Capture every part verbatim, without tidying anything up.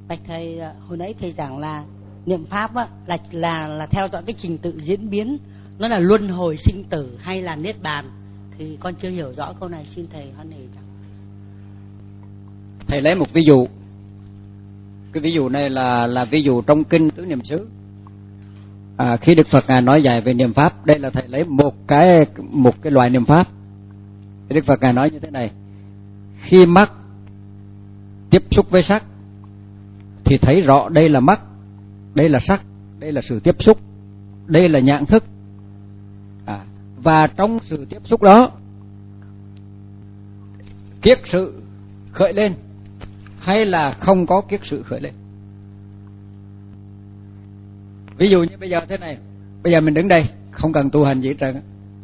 Bạch thầy, hồi nãy thầy giảng là niệm pháp á, là là là theo dõi cái trình tự diễn biến, nó là luân hồi sinh tử hay là niết bàn, thì con chưa hiểu rõ câu này, xin thầy hoan hỷ. Thầy lấy một ví dụ. Cái ví dụ này là là ví dụ trong kinh Tứ Niệm xứ. À, khi Đức Phật ngài nói dạy về niệm pháp, đây là thầy lấy một cái một cái loại niệm pháp. Đức Phật ngài nói như thế này: khi mắt tiếp xúc với sắc thì thấy rõ đây là mắt, đây là sắc, đây là sự tiếp xúc, đây là nhãn thức. À, và trong sự tiếp xúc đó, kiết sự khởi lên hay là không có kiết sự khởi lên. Ví dụ như bây giờ thế này, bây giờ mình đứng đây không cần tu hành gì hết trơn,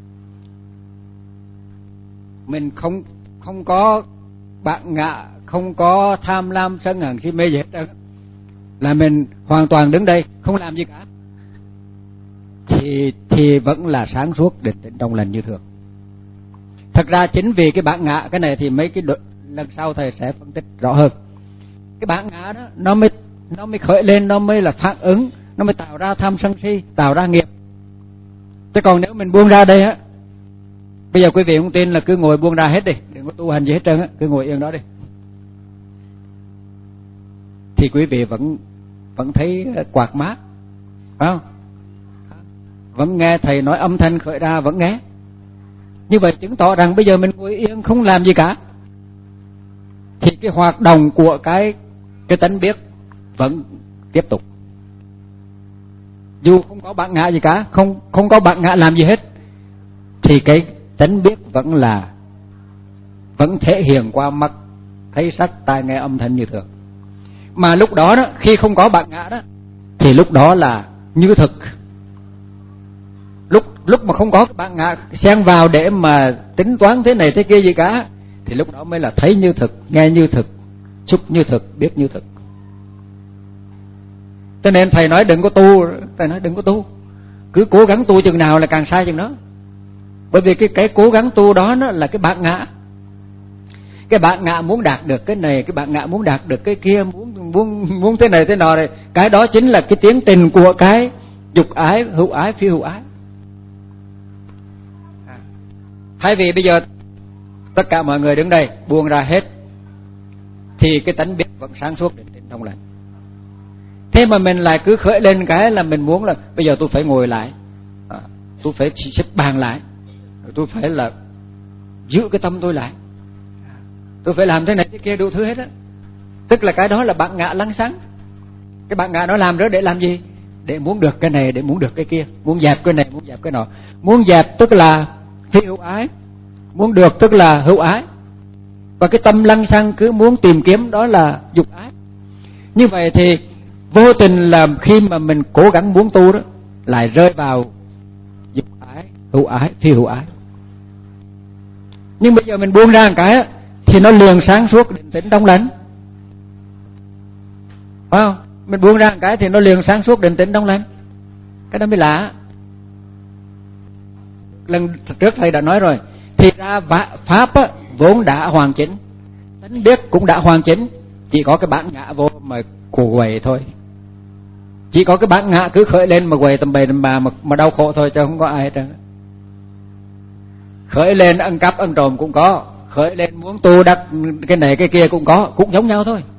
mình không không có bạn ngạ, không có tham lam sân hận si mê gì hết trơn, là mình hoàn toàn đứng đây không làm gì cả, thì thì vẫn là sáng suốt, định tĩnh trong lành như thường. Thật ra chính vì cái bản ngã, cái này thì mấy cái lần sau thầy sẽ phân tích rõ hơn. Cái bản ngã đó nó mới nó mới khởi lên, nó mới là phản ứng, nó mới tạo ra tham sân si, tạo ra nghiệp. Chứ còn nếu mình buông ra đây á, bây giờ quý vị không tin là cứ ngồi buông ra hết đi, đừng có tu hành gì hết trơn á, cứ ngồi yên đó đi, thì quý vị vẫn vẫn thấy quạt mát, phải không? Vẫn nghe thầy nói âm thanh khởi ra, vẫn nghe. Như vậy chứng tỏ rằng bây giờ mình ngồi yên không làm gì cả, thì cái hoạt động của cái cái tánh biết vẫn tiếp tục. Dù không có bản ngã gì cả, không không có bản ngã làm gì hết, thì cái tánh biết vẫn là vẫn thể hiện qua mắt thấy sắc, tai nghe âm thanh như thường. Mà lúc đó đó, khi không có bản ngã đó, thì lúc đó là như thực. Lúc lúc mà không có cái bản ngã xen vào để mà tính toán thế này thế kia gì cả, thì lúc đó mới là thấy như thực, nghe như thực, xúc như thực, biết như thực. Cho nên thầy nói đừng có tu, thầy nói đừng có tu, cứ cố gắng tu chừng nào là càng sai chừng đó. Bởi vì cái cái cố gắng tu đó nó là cái bản ngã. Cái bản ngã muốn đạt được cái này, cái bản ngã muốn đạt được cái kia, muốn muốn muốn thế này thế nọ này, cái đó chính là cái tiến trình của cái dục ái, hữu ái, phi hữu ái. Thay vì bây giờ tất cả mọi người đứng đây buông ra hết, thì cái tánh biết vẫn sáng suốt định tĩnh trong lành. Thế mà mình lại cứ khởi lên cái là mình muốn là bây giờ tôi phải ngồi lại, à, tôi phải xếp bàn lại, tôi phải là giữ cái tâm tôi lại, tôi phải làm thế này thế kia đủ thứ hết á. Tức là cái đó là bản ngã lăng xăng. Cái bản ngã nó làm đó để làm gì? Để muốn được cái này, để muốn được cái kia, muốn dẹp cái này, muốn dẹp cái nọ. Muốn dẹp tức là phi hữu ái, muốn được tức là hữu ái. Và cái tâm lăng xăng cứ muốn tìm kiếm đó là dục ái. Như vậy thì vô tình là khi mà mình cố gắng muốn tu đó, lại rơi vào dục ái, hữu ái, phi hữu ái. Nhưng bây giờ mình buông ra một cái thì nó liền sáng suốt định tĩnh trong lành, phải không? Mình buông ra một cái thì nó liền sáng suốt định tĩnh trong lành. Cái đó mới lạ. Lần trước thầy đã nói rồi, thì ra pháp á, vốn đã hoàn chỉnh, tánh biết cũng đã hoàn chỉnh, chỉ có cái bản ngã vô mà quậy thôi. Chỉ có cái bản ngã cứ khởi lên mà quậy tầm bậy tầm bà mà, mà đau khổ thôi, chứ không có ai hết trơn. Khởi lên ăn cắp ăn trộm cũng có, khởi lên muốn tu đắc cái này cái kia cũng có, cũng giống nhau thôi.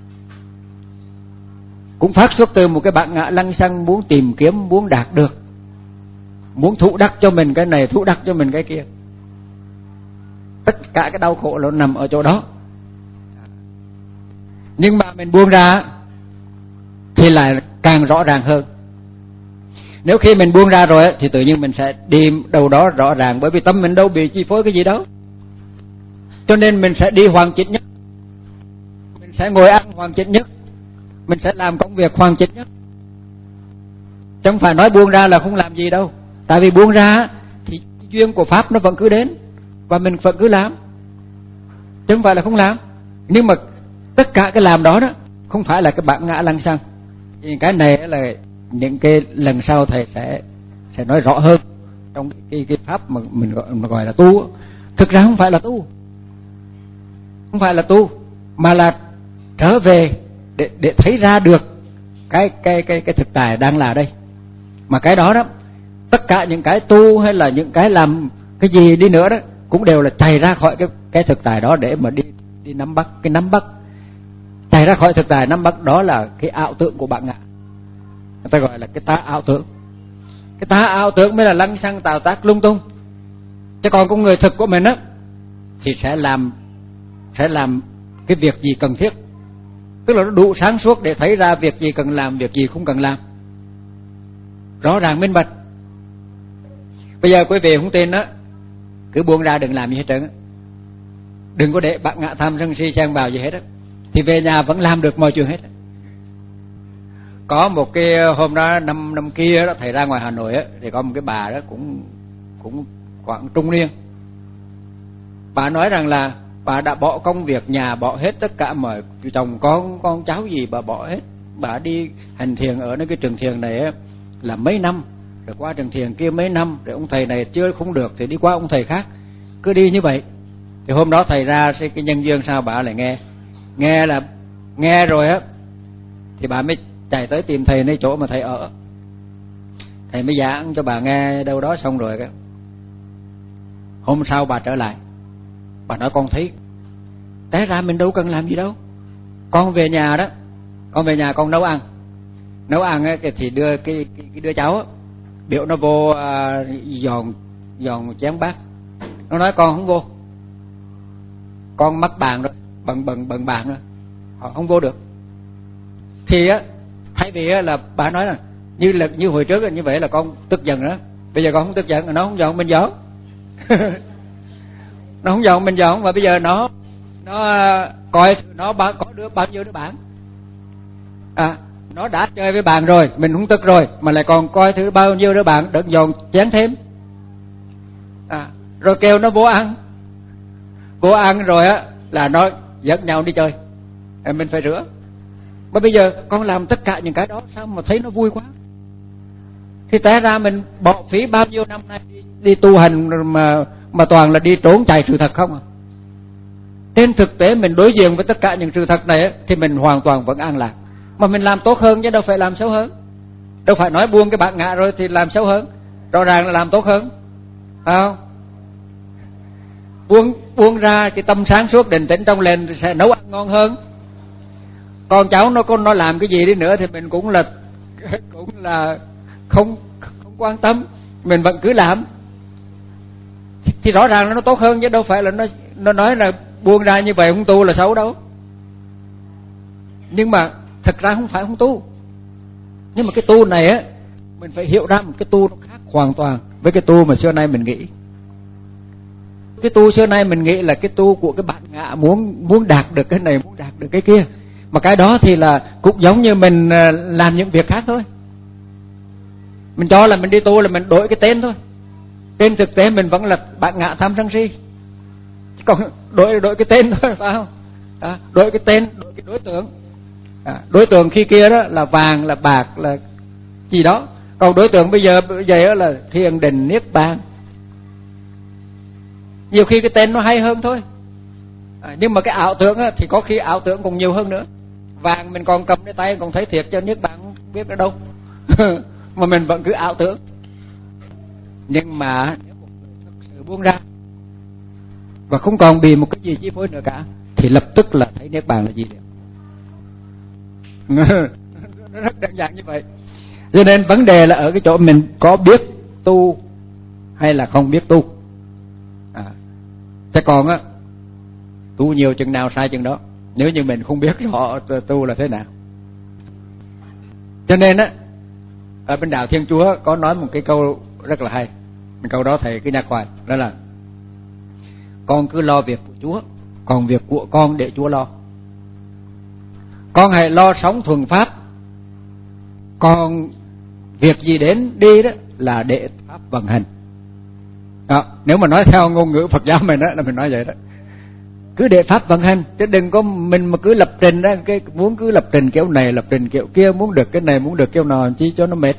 Cũng phát xuất từ một cái bản ngã lăng xăng, muốn tìm kiếm, muốn đạt được, muốn thụ đắc cho mình cái này, thụ đắc cho mình cái kia. Tất cả cái đau khổ nó nằm ở chỗ đó. Nhưng mà mình buông ra thì lại càng rõ ràng hơn. Nếu khi mình buông ra rồi thì tự nhiên mình sẽ đi đâu đó rõ ràng, bởi vì tâm mình đâu bị chi phối cái gì đâu. Cho nên mình sẽ đi hoàn chỉnh nhất, mình sẽ ngồi ăn hoàn chỉnh nhất, mình sẽ làm công việc hoàn chỉnh nhất. Chứ không phải nói buông ra là không làm gì đâu. Tại vì buông ra thì duyên của pháp nó vẫn cứ đến, và mình vẫn cứ làm, chứ không phải là không làm. Nhưng mà tất cả cái làm đó đó không phải là cái bản ngã lăng xăng. Thì cái này là những cái lần sau thầy sẽ sẽ nói rõ hơn trong cái cái pháp mà mình gọi, mà gọi là tu. Thực ra không phải là tu, không phải là tu, mà là trở về để để thấy ra được cái cái cái cái thực tại đang là đây. Mà cái đó đó, tất cả những cái tu hay là những cái làm cái gì đi nữa đó cũng đều là chạy ra khỏi cái cái thực tại đó để mà đi đi nắm bắt. Cái nắm bắt chạy ra khỏi thực tại nắm bắt đó là cái ảo tưởng của bạn ngạ. Người ta gọi là cái tá ảo tưởng. Cái tá ảo tưởng mới là lăng xăng tạo tác lung tung. Chứ còn con người thực của mình á thì sẽ làm sẽ làm cái việc gì cần thiết, tức là nó đủ sáng suốt để thấy ra việc gì cần làm, việc gì không cần làm, rõ ràng minh bạch. Bây giờ quý vị không tin á, cứ buông ra đừng làm gì hết trơn á, đừng có để bạn ngạ tham sân si xen vào gì hết á, thì về nhà vẫn làm được mọi chuyện hết á. Có một cái hôm đó năm năm kia đó, thầy ra ngoài Hà Nội á, thì có một cái bà đó cũng cũng khoảng trung niên. Bà nói rằng là bà đã bỏ công việc nhà, bỏ hết tất cả mọi chồng con con cháu gì bà bỏ hết. Bà đi hành thiền ở cái trường thiền này á, là mấy năm, rồi qua trường thiền kia mấy năm, rồi ông thầy này chưa không được thì đi qua ông thầy khác, cứ đi như vậy. Thì hôm đó thầy ra cái nhân duyên sao bà lại nghe nghe là nghe rồi á, thì bà mới chạy tới tìm thầy nơi chỗ mà thầy ở. Thầy mới giảng cho bà nghe đâu đó xong rồi. Hôm sau bà trở lại, bà nói con thấy té ra mình đâu cần làm gì đâu. Con về nhà đó, con về nhà con nấu ăn, nấu ăn ấy, thì đưa cái, cái, cái đứa cháu ấy, biểu nó vô uh, giòn giòn chén bát. Nó nói con không vô, con mắc bàn rồi, bận bận bận bàn rồi, họ không vô được. Thì á, thay vì á, là bà nói là như là như hồi trước như vậy là con tức giận đó, bây giờ con không tức giận, nó không giòn mình giòn. Nó không giòn mình giòn, và bây giờ nó nó coi nó có đứa bao nhiêu đứa bạn, à nó đã chơi với bạn rồi, mình không tức rồi mà lại còn coi thử bao nhiêu đứa bạn đừng giòn chén thêm, à rồi kêu nó vô ăn, vô ăn rồi á là nó dẫn nhau đi chơi, à, mình phải rửa. Mà bây giờ con làm tất cả những cái đó sao mà thấy nó vui quá, thì té ra mình bỏ phí bao nhiêu năm nay đi, đi tu hành mà mà toàn là đi trốn chạy sự thật không à. Trên thực tế mình đối diện với tất cả những sự thật này thì mình hoàn toàn vẫn an lạc, mà mình làm tốt hơn chứ đâu phải làm xấu hơn. Đâu phải nói buông cái bạn ngạ rồi thì làm xấu hơn, rõ ràng là làm tốt hơn, phải không? Buông buông ra cái tâm sáng suốt định tĩnh trong lên thì sẽ nấu ăn ngon hơn. Con cháu nó con nó làm cái gì đi nữa thì mình cũng là cũng là không không quan tâm, mình vẫn cứ làm, thì rõ ràng là nó tốt hơn chứ đâu phải là nó nó nói là buông ra như vậy không tu là xấu đâu. Nhưng mà thật ra không phải không tu, nhưng mà cái tu này á mình phải hiểu ra một cái tu nó khác hoàn toàn với cái tu mà xưa nay mình nghĩ. Cái tu xưa nay mình nghĩ là cái tu của cái bạn ngạ muốn muốn đạt được cái này, muốn đạt được cái kia, mà cái đó thì là cũng giống như mình làm những việc khác thôi. Mình cho là mình đi tu là mình đổi cái tên thôi, trên thực tế mình vẫn là bạn ngạ tham sân si, còn đổi đổi cái tên thôi, phải không? À, đổi cái tên, đổi cái đối tượng. À, đối tượng khi kia đó là vàng, là bạc, là gì đó, còn đối tượng bây giờ bây giờ là thiền định niết bàn. Nhiều khi cái tên nó hay hơn thôi, à, nhưng mà cái ảo tưởng á, thì có khi ảo tưởng còn nhiều hơn nữa. Vàng mình còn cầmในtay còn thấy thiệt, cho niết bàn không biết ở đâu. Mà mình vẫn cứ ảo tưởng. Nhưng mà nếu một người thực sự buông ra và không còn bị một cái gì chi phối nữa cả, thì lập tức là thấy niết bàn là gì được. Nó rất đơn giản như vậy. Cho nên vấn đề là ở cái chỗ mình có biết tu hay là không biết tu. À, thế còn á, tu nhiều chừng nào sai chừng đó, nếu như mình không biết rõ tu là thế nào. Cho nên á, ở bên đạo Thiên Chúa có nói một cái câu rất là hay. Câu đó thầy cứ nhắc hoài, đó là con cứ lo việc của Chúa, còn việc của con để Chúa lo. Con hãy lo sống thuần pháp, còn việc gì đến đi đó là để pháp vận hành. Đó, nếu mà nói theo ngôn ngữ Phật giáo mình đó là mình nói vậy đó, cứ để pháp vận hành, chứ đừng có mình mà cứ lập trình ra cái muốn cứ lập trình kiểu này lập trình kiểu kia, muốn được cái này muốn được kiểu nào chi cho nó mệt.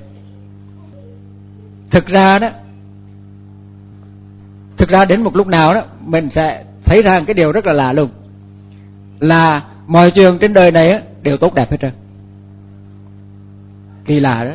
Thực ra đó, thực ra đến một lúc nào đó mình sẽ thấy ra cái điều rất là lạ lùng, là mọi chuyện trên đời này á đều tốt đẹp hết trơn. Kỳ lạ đó.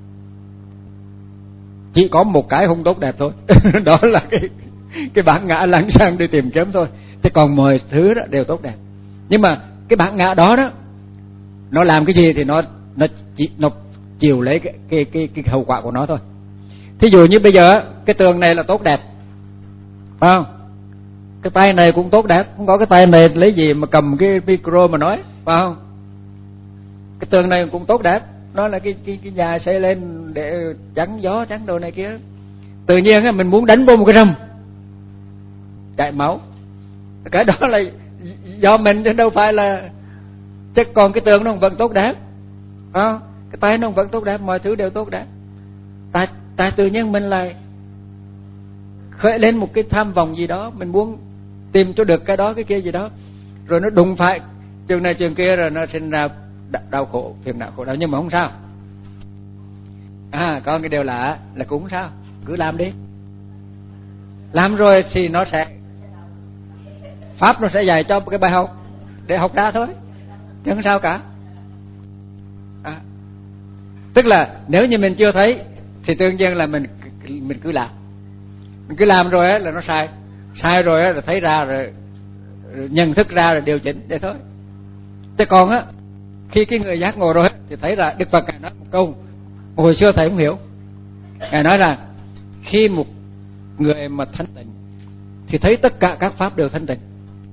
Chỉ có một cái không tốt đẹp thôi. Đó là cái cái bản ngã lăng xăng đi tìm kiếm thôi. Chứ còn mọi thứ đó đều tốt đẹp. Nhưng mà cái bản ngã đó đó, nó làm cái gì thì nó nó chỉ, nó chịu lấy cái cái cái cái hậu quả của nó thôi. Thí dụ như bây giờ cái tường này là tốt đẹp, phải không? Cái tay này cũng tốt đẹp, không có cái tay này lấy gì mà cầm cái micro mà nói, phải không? Cái tường này cũng tốt đẹp, nó là cái cái cái nhà xây lên để chắn gió chắn đồ này kia. Tự nhiên á mình muốn đánh vô một cái râm chảy máu, cái đó là do mình chứ đâu phải là. Chứ còn cái tường nó vẫn tốt đẹp, phải không? Cái tay nó vẫn tốt đẹp, mọi thứ đều tốt đẹp. Tại tại tự nhiên mình lại khởi lên một cái tham vọng gì đó, mình muốn tìm cho được cái đó cái kia gì đó, rồi nó đụng phải trường này trường kia, rồi nó sinh ra đau khổ, phiền não khổ đau. Nhưng mà không sao. À, có cái điều lạ là cũng không sao, cứ làm đi. Làm rồi thì nó sẽ, pháp nó sẽ dạy cho cái bài học để học ra thôi, chứ không sao cả. À, tức là nếu như mình chưa thấy thì tự nhiên là mình mình cứ làm, mình cứ làm rồi á là nó sai, sai rồi á là thấy ra rồi, rồi nhận thức ra rồi điều chỉnh để thôi. Chứ còn á khi cái người giác ngộ rồi thì thấy là Đức Phật Ngài nói một câu hồi xưa thầy không hiểu. Ngài nói là khi một người mà thanh tịnh thì thấy tất cả các pháp đều thanh tịnh.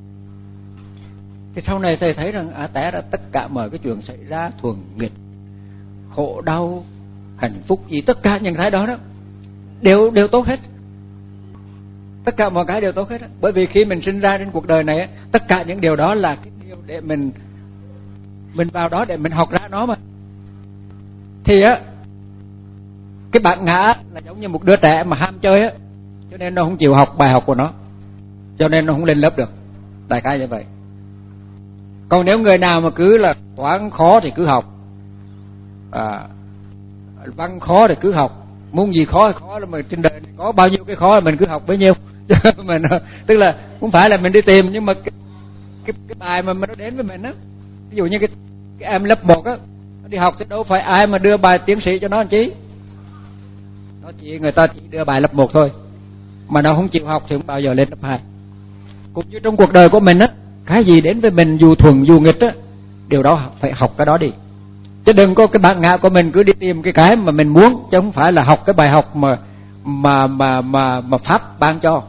Thì sau này thầy thấy rằng à, té ra tất cả mọi cái chuyện xảy ra, thuần nghịch, khổ đau, hạnh phúc gì, tất cả những cái đó đó đều đều tốt hết. Tất cả mọi cái đều tốt hết đó. Bởi vì khi mình sinh ra trên cuộc đời này, tất cả những điều đó là cái điều để mình mình vào đó để mình học ra nó mà. Thì á cái bản ngã là giống như một đứa trẻ mà ham chơi á, cho nên nó không chịu học bài học của nó, cho nên nó không lên lớp được. Đại khái như vậy. Còn nếu người nào mà cứ là toán khó thì cứ học, à, văn khó thì cứ học, muốn gì khó thì khó, là mà trên đời này có bao nhiêu cái khó là mình cứ học bấy nhiêu. Mình tức là cũng phải là mình đi tìm, nhưng mà cái cái, cái bài mà nó đến với mình á, ví dụ như cái, cái em lớp một á, nó đi học thì đâu phải ai mà đưa bài tiến sĩ cho nó làm chí. Nó chỉ người ta chỉ đưa bài lớp một thôi, mà nó không chịu học thì không bao giờ lên lớp hai. Cũng như trong cuộc đời của mình á, cái gì đến với mình dù thuần dù nghịch á, điều đó phải học cái đó đi. Chứ đừng có cái bản ngã của mình cứ đi tìm cái cái mà mình muốn, chứ không phải là học cái bài học mà mà mà mà mà pháp ban cho.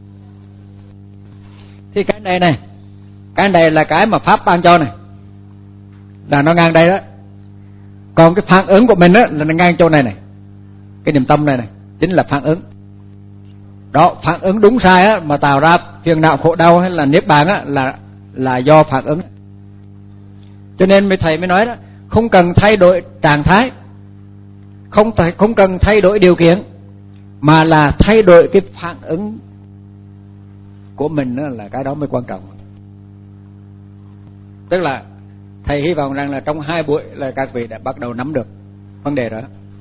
Thì cái này này, cái này là cái mà pháp ban cho này, là nó ngang đây đó. Còn cái phản ứng của mình á là nó ngang chỗ này này. Cái niềm tâm này này chính là phản ứng. Đó, phản ứng đúng sai á mà tạo ra phiền não khổ đau hay là niết bàn á là là do phản ứng. Cho nên mấy thầy mới nói đó, không cần thay đổi trạng thái, không phải không cần thay đổi điều kiện, mà là thay đổi cái phản ứng của mình đó, là cái đó mới quan trọng. Tức là thầy hy vọng rằng là trong hai buổi là các vị đã bắt đầu nắm được vấn đề đó.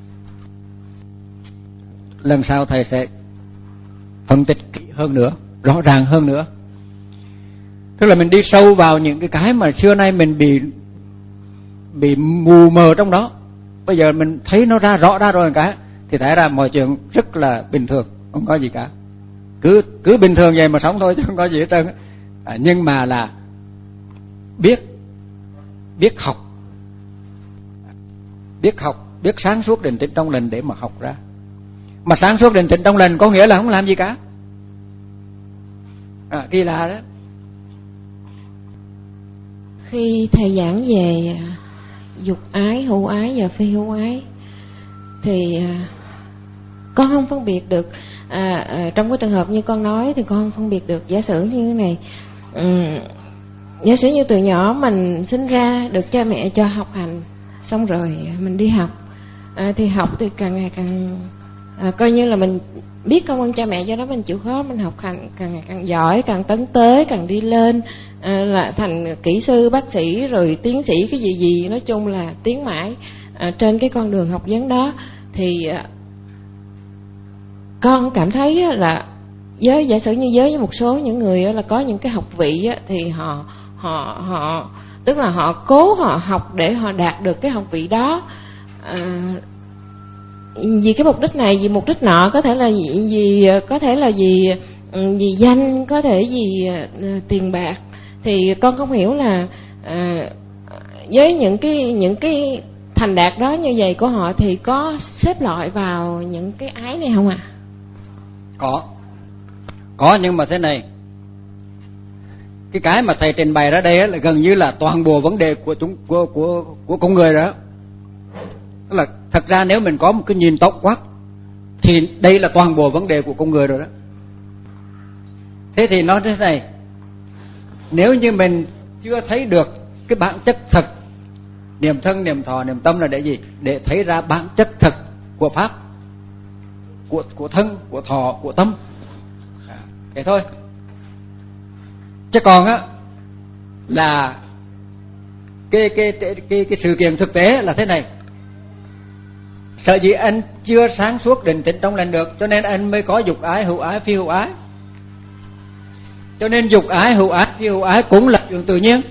Lần sau thầy sẽ phân tích kỹ hơn nữa, rõ ràng hơn nữa. Tức là mình đi sâu vào những cái cái mà xưa nay mình bị bị mù mờ trong đó. Bây giờ mình thấy nó ra rõ ra rồi một cái thì thấy ra mọi chuyện rất là bình thường, không có gì cả. Cứ cứ bình thường vậy mà sống thôi chứ không có gì hết trơn. À, nhưng mà là biết biết học, biết học, biết sáng suốt định tĩnh trong lành để mà học ra. Mà sáng suốt định tĩnh trong lành có nghĩa là không làm gì cả. À, kỳ lạ đó. Khi thầy giảng về dục ái, hữu ái và phi hữu ái thì con không phân biệt được. À, à, trong cái trường hợp như con nói thì con không phân biệt được. Giả sử như thế này, um, giả sử như từ nhỏ mình sinh ra được cha mẹ cho học hành, xong rồi mình đi học, à, thì học thì càng ngày càng à, coi như là mình biết công ơn cha mẹ, do đó mình chịu khó, mình học hành càng ngày càng giỏi, càng tấn tới, càng đi lên, à, là thành kỹ sư, bác sĩ, rồi tiến sĩ, cái gì gì, nói chung là tiến mãi à, trên cái con đường học vấn đó. Thì à, con cảm thấy là với giả sử như với một số những người là có những cái học vị thì họ họ họ tức là họ cố họ học để họ đạt được cái học vị đó, à, vì cái mục đích này, vì mục đích nọ, có thể là vì, vì có thể là vì vì danh, có thể vì uh, tiền bạc. Thì con không hiểu là uh, với những cái những cái thành đạt đó như vậy của họ thì có xếp loại vào những cái ái này không ạ? À? Có, có, nhưng mà thế này, cái cái mà thầy trình bày ra đây là gần như là toàn bộ vấn đề của chúng của của của con người đó. Tức là thật ra nếu mình có một cái nhìn tổng quát thì đây là toàn bộ vấn đề của con người rồi đó. Thế thì nói thế này, nếu như mình chưa thấy được cái bản chất thật, niệm thân, niệm thọ, niệm tâm là để gì? Để thấy ra bản chất thật của pháp, của của thân, của thọ, của tâm. À, thế thôi. Chứ còn á là cái cái cái cái cái sự kiện thực tế là thế này. Sợ gì anh chưa sáng suốt định tĩnh trong lành được, cho nên anh mới có dục ái, hữu ái, phi hữu ái. Cho nên dục ái, hữu ái, phi hữu ái cũng là chuyện tự nhiên.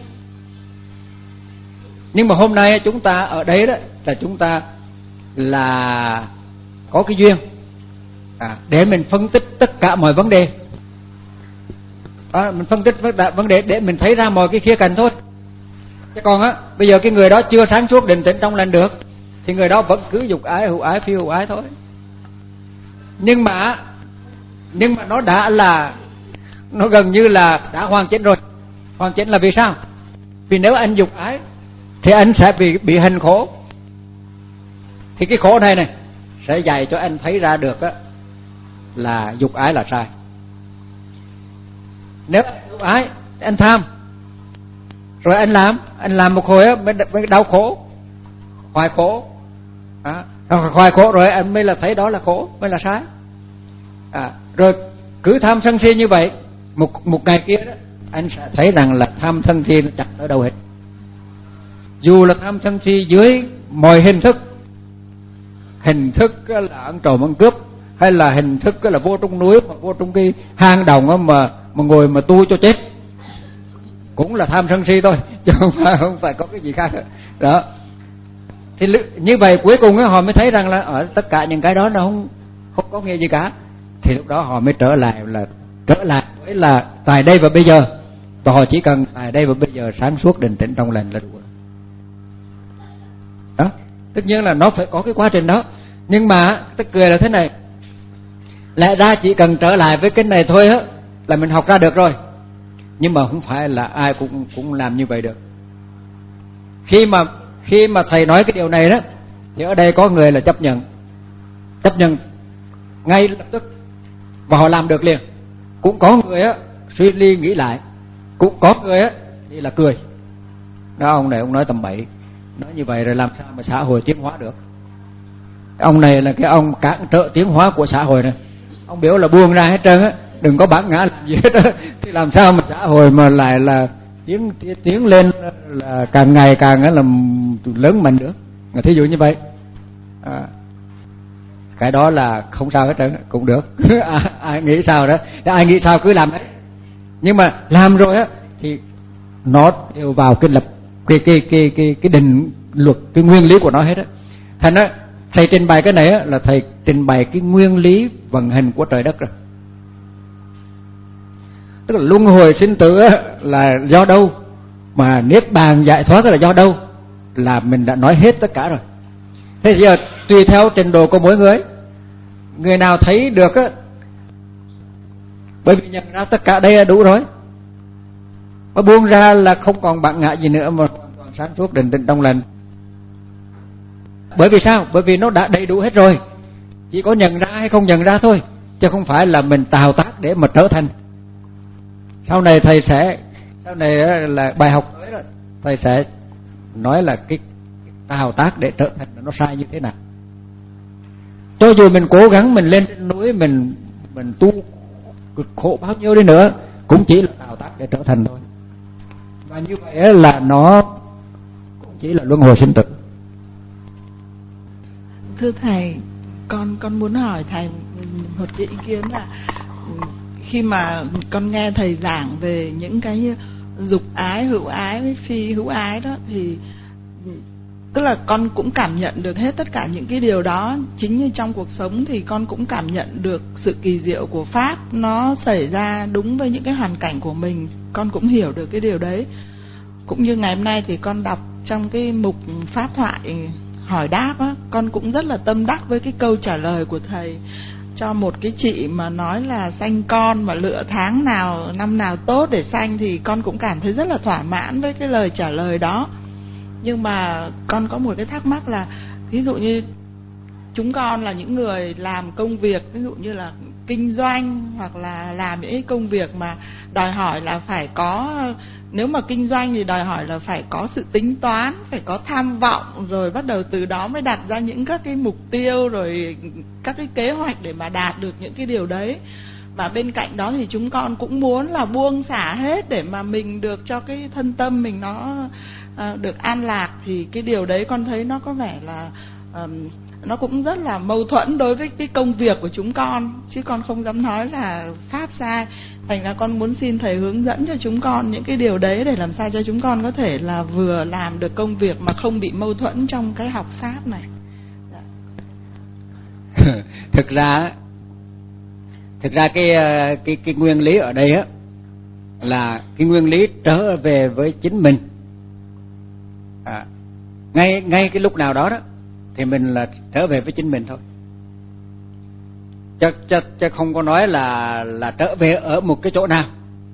Nhưng mà hôm nay chúng ta ở đấy đó là chúng ta là có cái duyên à, để mình phân tích tất cả mọi vấn đề. À, mình phân tích vấn đề để mình thấy ra mọi cái khía cạnh thôi. Chứ còn á, bây giờ cái người đó chưa sáng suốt định tĩnh trong lành được thì người đó vẫn cứ dục ái, hữu ái, phi hữu ái thôi. Nhưng mà nhưng mà nó đã là nó gần như là đã hoàn chỉnh rồi. Hoàn chỉnh là vì sao? Vì nếu anh dục ái thì anh sẽ bị bị hành khổ. Thì cái khổ này này sẽ dạy cho anh thấy ra được á là dục ái là sai. Nếu anh dục ái, anh tham, rồi anh làm, anh làm một hồi á mới đau khổ, hoài khổ, à, hoài khổ rồi anh mới là thấy đó là khổ, mới là sai. À, rồi cứ tham sân si như vậy, một một ngày kia đó anh sẽ thấy rằng là tham sân si nó chẳng tới đâu hết. Dù là tham sân si dưới mọi hình thức, hình thức là ăn trộm ăn cướp, hay là hình thức là vô trong núi, mà vô trong cái hang động mà mà ngồi mà tu cho chết, cũng là tham sân si thôi, chứ không phải không phải có cái gì khác đó. Thì như vậy cuối cùng họ mới thấy rằng là ở tất cả những cái đó nó không không có nghĩa gì cả. Thì lúc đó họ mới trở lại là trở lại với là tại đây và bây giờ, và họ chỉ cần tại đây và bây giờ sáng suốt định tĩnh trong lành là đủ. Đó, tất nhiên là nó phải có cái quá trình đó. Nhưng mà tức cười là thế này, lẽ ra chỉ cần trở lại với cái này thôi á là mình học ra được rồi. Nhưng mà không phải là ai cũng cũng làm như vậy được. Khi mà khi mà thầy nói cái điều này đó thì ở đây có người là chấp nhận, chấp nhận ngay lập tức và họ làm được liền. Cũng có người á suy đi nghĩ lại, cũng có người á thì là cười. Đó, ông này ông nói tầm bậy, nói như vậy rồi làm sao mà xã hội tiến hóa được. Ông này là cái ông cản trở tiến hóa của xã hội này. Ông biểu là buông ra hết trơn á, đừng có bản ngã làm gì hết á, thì làm sao mà xã hội mà lại là tiến tiến lên là càng ngày càng là lớn mạnh được. Thí dụ như vậy, à, cái đó là không sao hết trơn, cũng được. ai, ai nghĩ sao đó, ai nghĩ sao cứ làm đấy. Nhưng mà làm rồi á thì nó đều vào cái lập cái cái cái cái cái định luật, cái nguyên lý của nó hết á. Thành á, thầy trình bày cái này á là thầy trình bày cái nguyên lý vận hành của trời đất rồi. Tức là luân hồi sinh tử á là do đâu, mà niết bàn giải thoát là do đâu, là mình đã nói hết tất cả rồi. Thế giờ tùy theo trình độ của mỗi người, người nào thấy được á, bởi vì nhận ra tất cả đây là đủ rồi, mà buông ra là không còn bản ngã gì nữa, mà hoàn toàn sáng suốt định tĩnh trong lành. Bởi vì sao? Bởi vì nó đã đầy đủ hết rồi, chỉ có nhận ra hay không nhận ra thôi, chứ không phải là mình tạo tác để mà trở thành. Sau này thầy sẽ, sau này là bài học mới rồi, thầy sẽ nói là cái, cái tạo tác để trở thành nó sai như thế nào. Cho dù mình cố gắng mình lên trên núi, mình mình tu cực khổ bao nhiêu đi nữa, cũng chỉ là tạo tác để trở thành thôi. Và như vậy là nó cũng chỉ là luân hồi sinh tử. Thưa thầy, con con muốn hỏi thầy một cái ý kiến là khi mà con nghe thầy giảng về những cái dục ái, hữu ái với phi hữu ái đó, thì tức là con cũng cảm nhận được hết tất cả những cái điều đó. Chính như trong cuộc sống thì con cũng cảm nhận được sự kỳ diệu của Pháp, nó xảy ra đúng với những cái hoàn cảnh của mình, con cũng hiểu được cái điều đấy. Cũng như ngày hôm nay thì con đọc trong cái mục pháp thoại hỏi đáp á, con cũng rất là tâm đắc với cái câu trả lời của thầy cho một cái chị mà nói là sanh con mà lựa tháng nào năm nào tốt để sanh, thì con cũng cảm thấy rất là thỏa mãn với cái lời trả lời đó. Nhưng mà con có một cái thắc mắc là ví dụ như chúng con là những người làm công việc ví dụ như là kinh doanh, hoặc là làm những cái công việc mà đòi hỏi là phải có, nếu mà kinh doanh thì đòi hỏi là phải có sự tính toán, phải có tham vọng, rồi bắt đầu từ đó mới đặt ra những các cái mục tiêu, rồi các cái kế hoạch để mà đạt được những cái điều đấy. Và bên cạnh đó thì chúng con cũng muốn là buông xả hết để mà mình được cho cái thân tâm mình nó uh, được an lạc. Thì cái điều đấy con thấy nó có vẻ là um, nó cũng rất là mâu thuẫn đối với cái công việc của chúng con, chứ con không dám nói là Pháp sai. Thành ra con muốn xin thầy hướng dẫn cho chúng con những cái điều đấy để làm sao cho chúng con có thể là vừa làm được công việc mà không bị mâu thuẫn trong cái học Pháp này. Thực ra thực ra cái cái cái nguyên lý ở đây á là cái nguyên lý trở về với chính mình. À, ngay ngay cái lúc nào đó đó thì mình là trở về với chính mình thôi, chứ, chứ, chứ không có nói là là trở về ở một cái chỗ nào.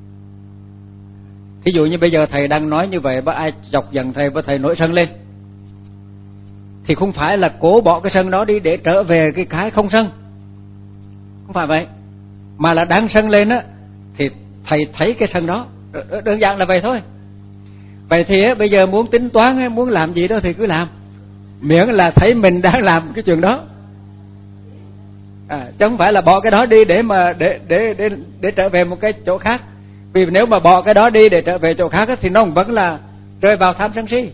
Ví dụ như bây giờ thầy đang nói như vậy, có ai chọc giận thầy và thầy nổi sân lên, thì không phải là cố bỏ cái sân đó đi để trở về cái cái không sân, không phải vậy, mà là đang sân lên á thì thầy thấy cái sân đó, đơn giản là vậy thôi. Vậy thì á, bây giờ muốn tính toán hay muốn làm gì đó thì cứ làm, miễn là thấy mình đang làm cái chuyện đó, à, chứ không phải là bỏ cái đó đi để mà để để để để trở về một cái chỗ khác. Vì nếu mà bỏ cái đó đi để trở về chỗ khác thì nó vẫn là rơi vào tham sân si.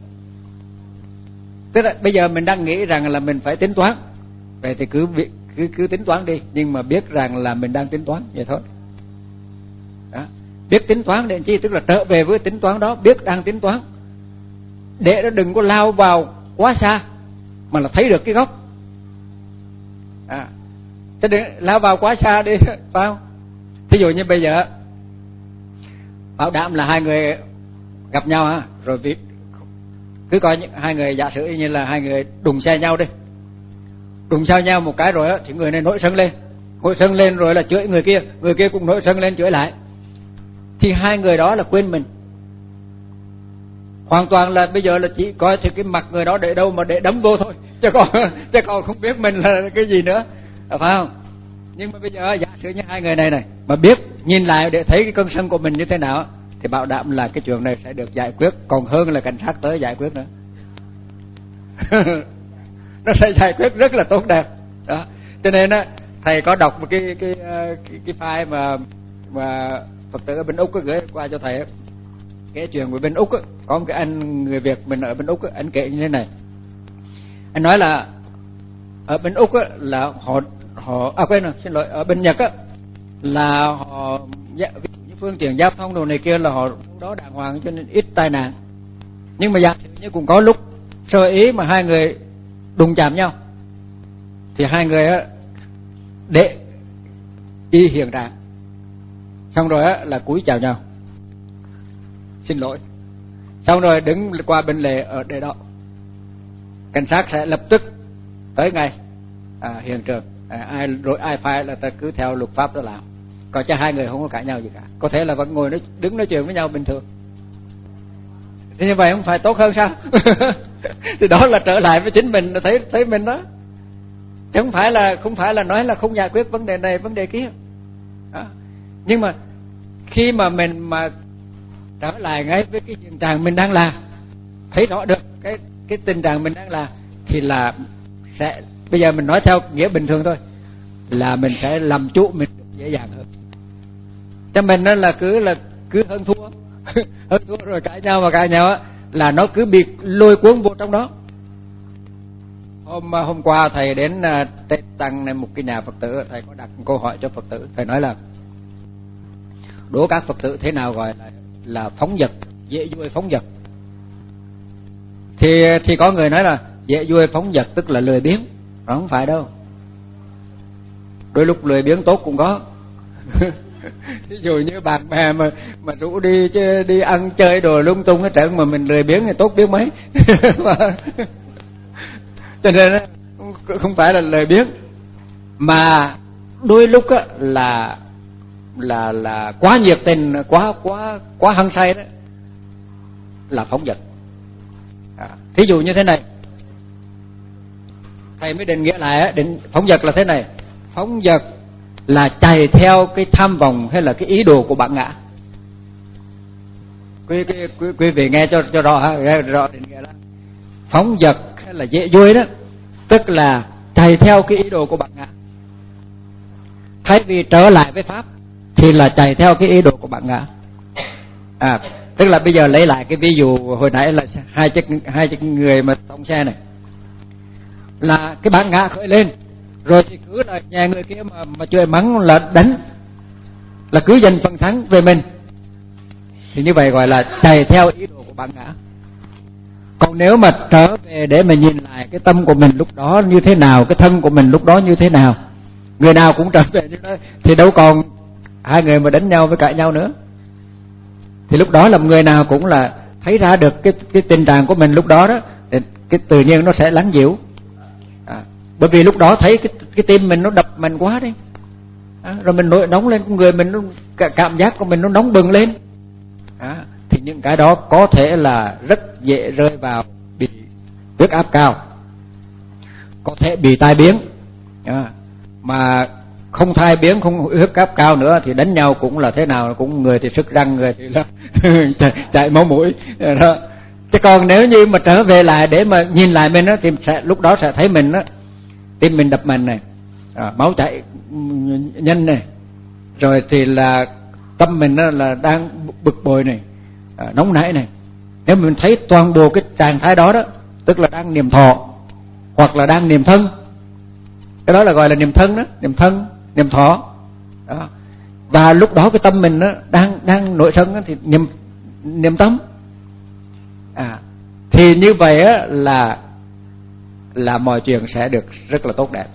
Tức là bây giờ mình đang nghĩ rằng là mình phải tính toán, vậy thì cứ cứ cứ tính toán đi, nhưng mà biết rằng là mình đang tính toán vậy thôi. Đó. Biết tính toán để chi, tức là trở về với tính toán đó, biết đang tính toán, để nó đừng có lao vào quá xa mà là thấy được cái gốc. À, chứ đừng lao vào quá xa đi, phải không? Thí dụ như bây giờ bảo đảm là hai người gặp nhau ha, rồi vì cứ coi những hai người, giả sử như là hai người đụng xe nhau đi, đụng xe nhau một cái rồi á thì người này nổi sân lên, nổi sân lên rồi là chửi người kia, người kia cũng nổi sân lên chửi lại, thì hai người đó là quên mình. Hoàn toàn là bây giờ là chỉ coi thì cái mặt người đó để đâu mà để đấm vô thôi, chứ còn chứ còn không biết mình là cái gì nữa, phải không? Nhưng mà bây giờ giả sử như hai người này này mà biết nhìn lại để thấy cái cơn sân của mình như thế nào, thì bảo đảm là cái chuyện này sẽ được giải quyết, còn hơn là cảnh sát tới giải quyết nữa. Nó sẽ giải quyết rất là tốt đẹp đó. Cho nên á, thầy có đọc một cái cái cái, cái file mà mà Phật tử ở bên Úc có gửi qua cho thầy á, cái chuyện của bên Úc á, có một cái anh người Việt mình ở bên Úc á, anh kể như thế này. Anh nói là ở bên Úc á, là họ họ à quên rồi, xin lỗi, ở bên Nhật á là họ ví dụ như phương tiện giao thông đồ này kia là họ đó đàng hoàng cho nên ít tai nạn. Nhưng mà giả sử như cũng có lúc sơ ý mà hai người đụng chạm nhau thì hai người á để y hiện trạng, xong rồi á là cúi chào nhau, xin lỗi, xong rồi đứng qua bên lề ở để đó, cảnh sát sẽ lập tức tới ngay à, hiện trường, à, ai rồi ai phải là ta cứ theo luật pháp đó làm, còn cho hai người không có cãi nhau gì cả, có thể là vẫn ngồi nói, đứng nói chuyện với nhau bình thường. Thế như vậy không phải tốt hơn sao? Thì đó là trở lại với chính mình, thấy thấy mình đó, chứ không phải là không phải là nói là không giải quyết vấn đề này vấn đề kia đó. Nhưng mà khi mà mình mà trở lại ngay với cái hiện trạng mình đang làm, thấy rõ được cái cái tình trạng mình đang làm, thì là sẽ, bây giờ mình nói theo nghĩa bình thường thôi, là mình sẽ làm chủ mình dễ dàng hơn. Cho mình đó là cứ là cứ hơn thua hơn thua rồi cãi nhau và cãi nhau á, là nó cứ bị lôi cuốn vô trong đó. Hôm hôm qua thầy đến Tây Tăng này, một cái nhà Phật tử, thầy có đặt một câu hỏi cho Phật tử, thầy nói là đố các Phật tử thế nào gọi là là phóng dật, dễ vui phóng dật. Thì thì có người nói là dễ vui phóng dật tức là lười biếng, nó không phải đâu. Đôi lúc lười biếng tốt cũng có. Ví dụ như bạn bè mà mà rủ đi chơi, đi ăn chơi đồ lung tung hết trơn mà mình lười biếng thì tốt biết mấy. Cho nên không phải là lười biếng, mà đôi lúc á là là là quá nhiệt tình, quá quá quá hăng say đó là phóng dật. À, thí dụ như thế này, thầy mới định nghĩa lại á, định phóng dật là thế này. Phóng dật là chạy theo cái tham vọng hay là cái ý đồ của bản ngã. Quý, quý, quý, quý vị nghe cho cho rõ ha, nghe rõ định nghĩa là phóng dật hay là dễ vui đó, tức là chạy theo cái ý đồ của bản ngã. Thay vì trở lại với pháp thì là chạy theo cái ý đồ của bản ngã. À, tức là bây giờ lấy lại cái ví dụ hồi nãy là hai chiếc hai chiếc người mà tông xe này, là cái bản ngã khởi lên rồi thì cứ là nhà người kia mà mà chửi mắng là đánh, là cứ giành phần thắng về mình, thì như vậy gọi là chạy theo ý đồ của bản ngã. Còn nếu mà trở về để mà nhìn lại cái tâm của mình lúc đó như thế nào, cái thân của mình lúc đó như thế nào, người nào cũng trở về như đó, thì đâu còn hai người mà đánh nhau với cãi nhau nữa. Thì lúc đó là người nào cũng là thấy ra được cái cái tình trạng của mình lúc đó đó, thì cái tự nhiên nó sẽ lắng dịu. À, bởi vì lúc đó thấy cái cái tim mình nó đập mạnh quá đi, à, rồi mình nổi nóng lên, người mình nó cảm giác của mình nó nóng bừng lên. À, thì những cái đó có thể là rất dễ rơi vào bị huyết áp cao, có thể bị tai biến. À, mà không thai biến, không huyết áp cao nữa thì đánh nhau cũng là thế nào cũng người thì sức răng, người thì là chạy, chạy máu mũi đó. Chứ còn nếu như mà trở về lại để mà nhìn lại mình á, thì sẽ, lúc đó sẽ thấy mình á, tim mình đập mạnh này, à, máu chảy nhanh này, rồi thì là tâm mình á, là đang bực bội này, à, nóng nảy này. Nếu mình thấy toàn bộ cái trạng thái đó đó, tức là đang niệm thọ hoặc là đang niệm thân. Cái đó là gọi là niệm thân đó, niệm thân, niệm thọ đó. Và lúc đó cái tâm mình nó đang đang nổi sân thì niệm niệm tâm. À, thì như vậy á là là mọi chuyện sẽ được rất là tốt đẹp.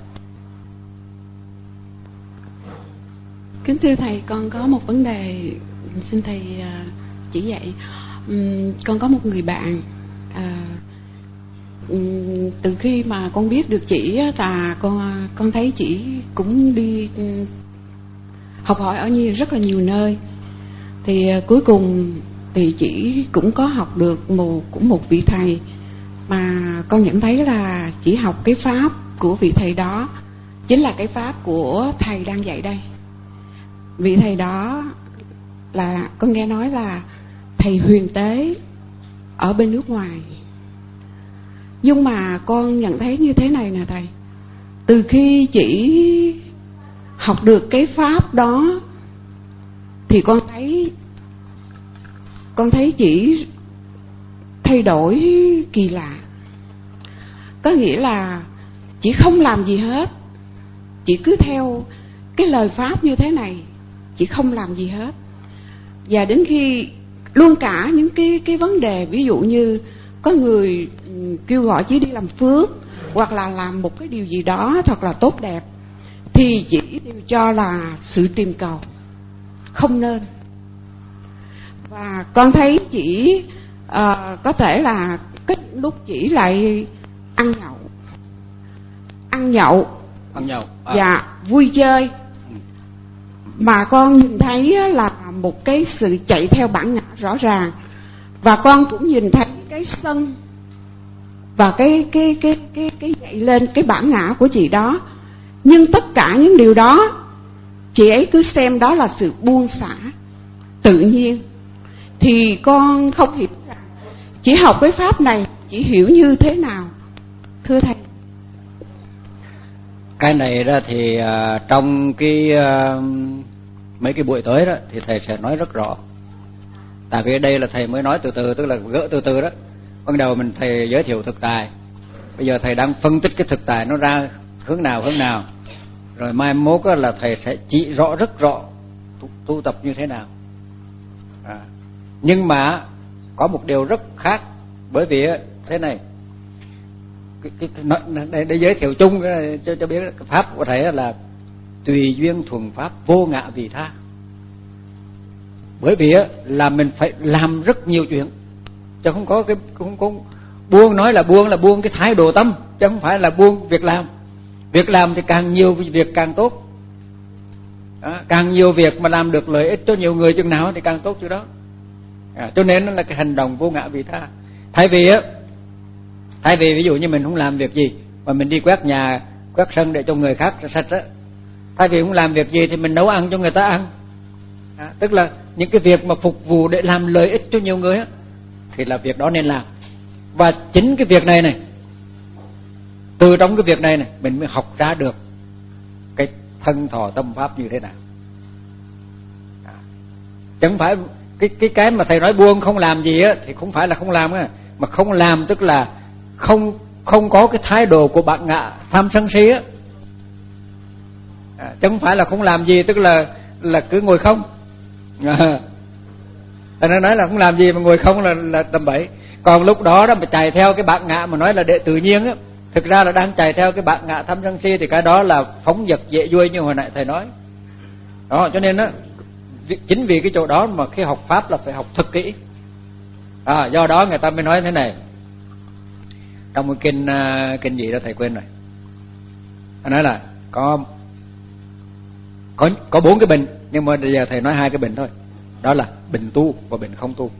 Kính thưa thầy, con có một vấn đề xin thầy chỉ dạy. Uhm, con có một người bạn, à, từ khi mà con biết được chị là con con thấy chị cũng đi học hỏi ở nhiều rất là nhiều nơi, thì cuối cùng thì chị cũng có học được một cũng một vị thầy mà con nhận thấy là chỉ học cái pháp của vị thầy đó chính là cái pháp của thầy đang dạy đây. Vị thầy đó là con nghe nói là thầy huyền tế ở bên nước ngoài. Nhưng mà con nhận thấy như thế này nè thầy, từ khi chỉ học được cái pháp đó thì con thấy con thấy chỉ thay đổi kỳ lạ. Có nghĩa là chỉ không làm gì hết, chỉ cứ theo cái lời pháp như thế này, chỉ không làm gì hết. Và đến khi luôn cả những cái cái vấn đề, ví dụ như có người kêu gọi chỉ đi làm phước hoặc là làm một cái điều gì đó thật là tốt đẹp, thì chỉ đều cho là sự tìm cầu, không nên. Và con thấy chỉ uh, có thể là cái lúc chỉ lại ăn nhậu, ăn nhậu, ăn nhậu à. Và vui chơi, mà con nhìn thấy là một cái sự chạy theo bản ngã rõ ràng. Và con cũng nhìn thấy cái sân và cái cái cái cái cái dậy lên cái bản ngã của chị đó. Nhưng tất cả những điều đó chị ấy cứ xem đó là sự buông xả tự nhiên. Thì con không hiểu rằng chỉ học cái pháp này chỉ hiểu như thế nào, thưa thầy? Cái này đó thì uh, trong cái uh, mấy cái buổi tới đó thì thầy sẽ nói rất rõ. Tại vì ở đây là thầy mới nói từ từ, tức là gỡ từ từ đó. Ban đầu mình thầy giới thiệu thực tài, bây giờ thầy đang phân tích cái thực tài nó ra hướng nào hướng nào, rồi mai mốt là thầy sẽ chỉ rõ rất rõ tu, tu tập như thế nào. À, Nhưng mà có một điều rất khác, bởi vì thế này, cái, cái, cái, để, để giới thiệu chung cho cho biết pháp của thầy là tùy duyên thuần pháp, vô ngã vị tha. Bởi vì là mình phải làm rất nhiều chuyện, chứ không có cái không có buông. Nói là buông là buông cái thái độ tâm, chứ không phải là buông việc làm. Việc làm thì càng nhiều việc càng tốt. Đó, càng nhiều việc mà làm được lợi ích cho nhiều người chừng nào thì càng tốt chừng đó. À, cho nên nó là cái hành động vô ngã vị tha. Thay vì á, thay vì ví dụ như mình không làm việc gì mà mình đi quét nhà, quét sân để cho người khác sạch á, thay vì không làm việc gì thì mình nấu ăn cho người ta ăn. À, tức là những cái việc mà phục vụ để làm lợi ích cho nhiều người á, thì là việc đó nên làm. Và chính cái việc này này, từ trong cái việc này này mình mới học ra được cái thân thọ tâm pháp như thế nào. À, chẳng phải cái cái cái mà thầy nói buông không làm gì á thì không phải là không làm á, mà không làm tức là không không có cái thái độ của bạn ngạ tham sân si á. À, chứ không phải là không làm gì tức là là cứ ngồi không. À, nó nói là không làm gì mà ngồi không là là tầm bậy. Còn lúc đó đó mà chạy theo cái bạn ngạ mà nói là để tự nhiên á, thực ra là đang chạy theo cái bạn ngạ tham sân si, thì cái đó là phóng dật dễ vui như hồi nãy thầy nói. Đó, cho nên á, chính vì cái chỗ đó mà khi học pháp là phải học thật kỹ. À, do đó người ta mới nói thế này. Trong một kinh kinh gì đó thầy quên rồi. Thầy nói là có có có bốn cái bệnh, nhưng mà bây giờ thầy nói hai cái bệnh thôi. Đó là bệnh tu và bệnh không tu.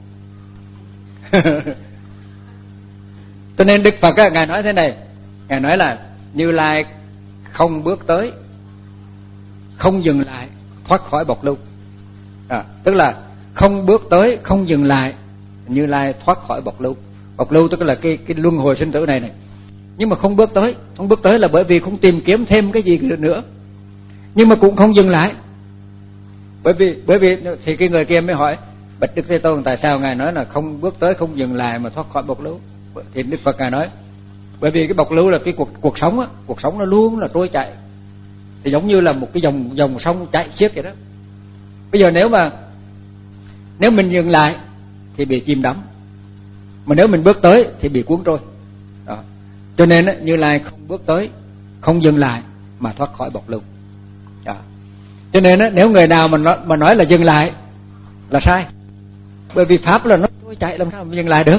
Cho nên Đức Phật á, ngài nói thế này, ngài nói là Như Lai không bước tới, không dừng lại, thoát khỏi bộc lưu. À, tức là không bước tới, không dừng lại, Như Lai thoát khỏi bộc lưu. Bộc lưu tức là cái cái luân hồi sinh tử này này. Nhưng mà không bước tới, không bước tới là bởi vì không tìm kiếm thêm cái gì nữa. Nhưng mà cũng không dừng lại. Bởi vì bởi vì thì cái người kia mới hỏi bạch Đức Thế Tôn, tại sao ngài nói là không bước tới, không dừng lại mà thoát khỏi bộc lưu? Thì Đức Phật ngài nói bởi vì cái bộc lưu là cái cuộc cuộc sống á, cuộc sống nó luôn là trôi chảy, thì giống như là một cái dòng dòng sông chảy xiết vậy đó. Bây giờ nếu mà nếu mình dừng lại thì bị chìm đắm, mà nếu mình bước tới thì bị cuốn trôi. Đó. Cho nên á, Như Lai không bước tới, không dừng lại mà thoát khỏi bộc lưu. Đó. Cho nên á, nếu người nào mà nói, mà nói là dừng lại là sai, bởi vì pháp là nó trôi chảy, làm sao mà dừng lại được.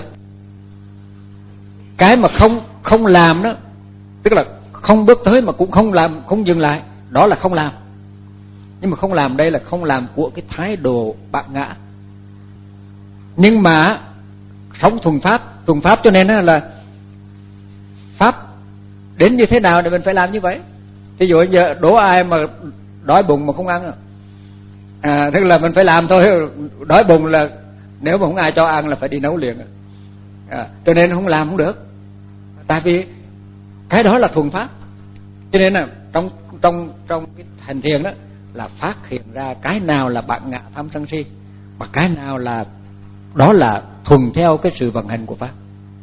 Cái mà không không làm đó, tức là không bước tới mà cũng không làm, không dừng lại, đó là không làm. Nhưng mà không làm đây là không làm của cái thái độ bạc ngã. Nhưng mà sống thuần pháp, thuần pháp cho nên là pháp đến như thế nào để mình phải làm như vậy. Ví dụ giờ đố ai mà đói bụng mà không ăn, à, tức là mình phải làm thôi. Đói bụng là nếu mà không ai cho ăn là phải đi nấu liền. À, cho nên không làm không được, tại vì cái đó là thuần pháp. Cho nên là trong trong trong cái hành thiền đó là phát hiện ra cái nào là bạn ngạ tham sân si, và cái nào là đó là thuần theo cái sự vận hành của pháp.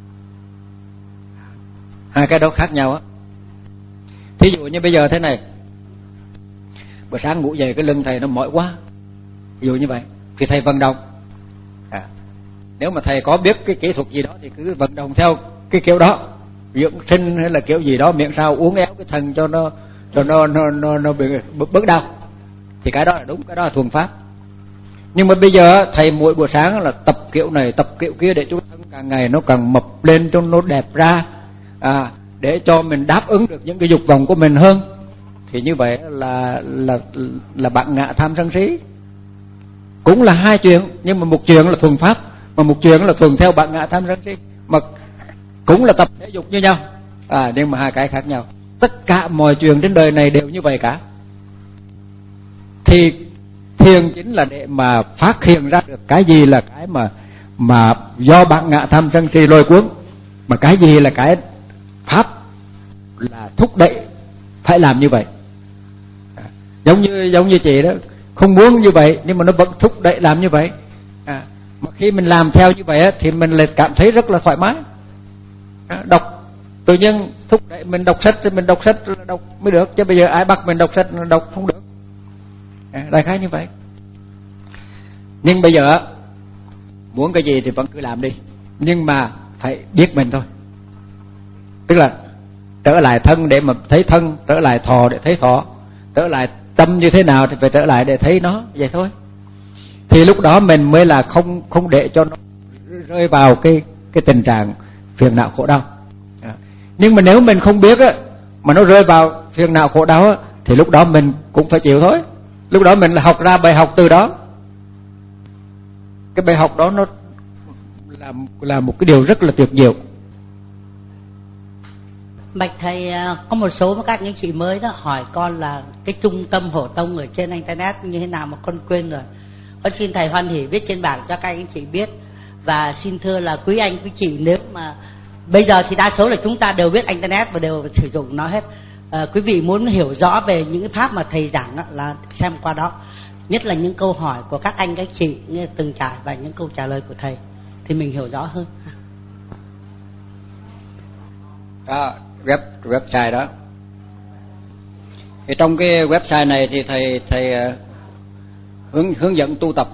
Hai cái đó khác nhau á. Thí dụ như bây giờ thế này, bữa sáng ngủ dậy cái lưng thầy nó mỏi quá, ví dụ như vậy thì thầy vận động. À, nếu mà thầy có biết cái kỹ thuật gì đó thì cứ vận động theo cái kiểu đó, dưỡng sinh hay là kiểu gì đó, miệng sao uống éo cái thân cho nó cho nó nó nó, nó bị bớt đau, thì cái đó là đúng, cái đó là thuần pháp. Nhưng mà bây giờ thầy mỗi buổi sáng là tập kiểu này tập kiểu kia để cho thân càng ngày nó càng mập lên, cho nó đẹp ra, à, để cho mình đáp ứng được những cái dục vọng của mình hơn, thì như vậy là là là bạn ngạ tham sân si. Cũng là hai chuyện, nhưng mà một chuyện là thuần pháp, mà một chuyện là thuần theo bạn ngạ tham sân si, mà cũng là tập thể dục như nhau, à, nhưng mà hai cái khác nhau. Tất cả mọi chuyện trên đời này đều như vậy cả. Thì thiền chính là để mà phát hiện ra được cái gì là cái mà mà do bạn ngạ tham sân si lôi cuốn, mà cái gì là cái pháp là thúc đẩy phải làm như vậy. À, giống như giống như chị đó, không muốn như vậy nhưng mà nó vẫn thúc đẩy làm như vậy. À, mà khi mình làm theo như vậy á, thì mình lại cảm thấy rất là thoải mái. À, đọc tự nhiên thúc đẩy mình đọc sách thì mình đọc sách đọc mới được, chứ bây giờ ai bắt mình đọc sách đọc không được. À, đại khái như vậy. Nhưng bây giờ muốn cái gì thì vẫn cứ làm đi, nhưng mà phải biết mình thôi. Tức là trở lại thân để mà thấy thân, trở lại thọ để thấy thọ, trở lại tâm như thế nào thì phải trở lại để thấy nó, vậy thôi. Thì lúc đó mình mới là không không để cho nó rơi vào cái cái tình trạng phiền não khổ đau. Nhưng mà nếu mình không biết á, mà nó rơi vào phiền não khổ đau á, thì lúc đó mình cũng phải chịu thôi. Lúc đó mình là học ra bài học từ đó. Cái bài học đó nó là là một cái điều rất là tuyệt diệu. Bạch thầy, có một số các những chị mới đó hỏi con là cái trung tâm Hổ Tông ở trên internet như thế nào mà con quên rồi. Con xin thầy hoan hỉ viết trên bảng cho các anh chị biết. Và xin thưa là quý anh quý chị, nếu mà bây giờ thì đa số là chúng ta đều biết internet và đều sử dụng nó hết. À, quý vị muốn hiểu rõ về những cái pháp mà thầy giảng đó, là xem qua đó, nhất là những câu hỏi của các anh các chị như từng trải và những câu trả lời của thầy thì mình hiểu rõ hơn. Đó, web website đó. Thì trong cái website này thì thầy thầy hướng hướng dẫn tu tập.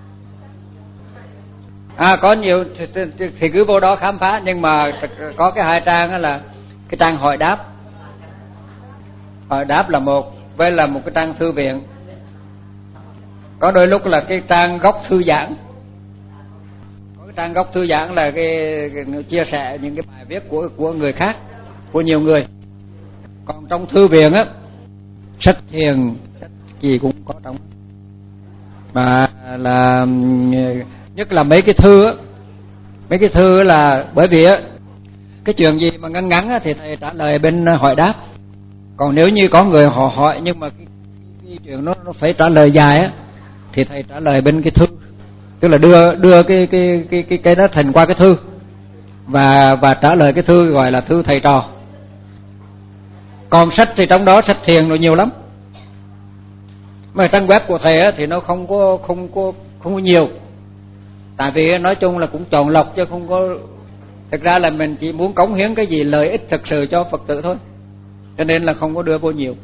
À, có nhiều thì, thì, thì cứ vô đó khám phá, nhưng mà có cái hai trang đó là cái trang hỏi đáp. Hỏi đáp là một, với là một cái trang thư viện. Có đôi lúc là cái trang góc thư giãn. Có cái trang góc thư giãn là cái, cái chia sẻ những cái bài viết của của người khác, của nhiều người. Còn trong thư viện á, sách thiền, sách gì cũng có trong. Mà là nhất là mấy cái thư á, mấy cái thư là bởi vì á, cái chuyện gì mà ngắn ngắn á thì thầy trả lời bên hỏi đáp. Còn nếu như có người họ hỏi nhưng mà cái, cái chuyện nó nó phải trả lời dài á thì thầy trả lời bên cái thư, tức là đưa đưa cái cái cái cái cái đó thành qua cái thư và và trả lời cái thư gọi là thư thầy trò. Còn sách thì trong đó sách thiền rồi nhiều lắm. Mà trang web của thầy á thì nó không có không có không có nhiều. Tại vì nói chung là cũng chọn lọc chứ không có, thực ra là mình chỉ muốn cống hiến cái gì lợi ích thực sự cho Phật tử thôi, cho nên là không có đưa vô nhiều.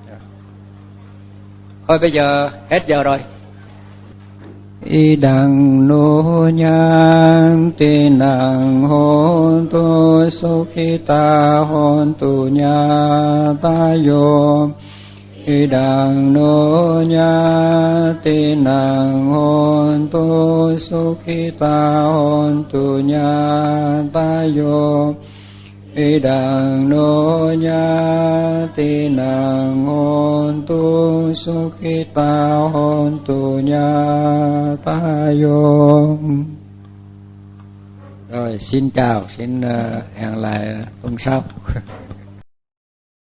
Thôi bây giờ hết giờ rồi. Idang no nhang tinang hontu sukhita hontu nyatayo. Idang no tinang hontu sukhita hontu nyatayo. Idang no tinang hontu sukhita hontu nyatayo. Rồi xin chào, xin hẹn lại tuần sau.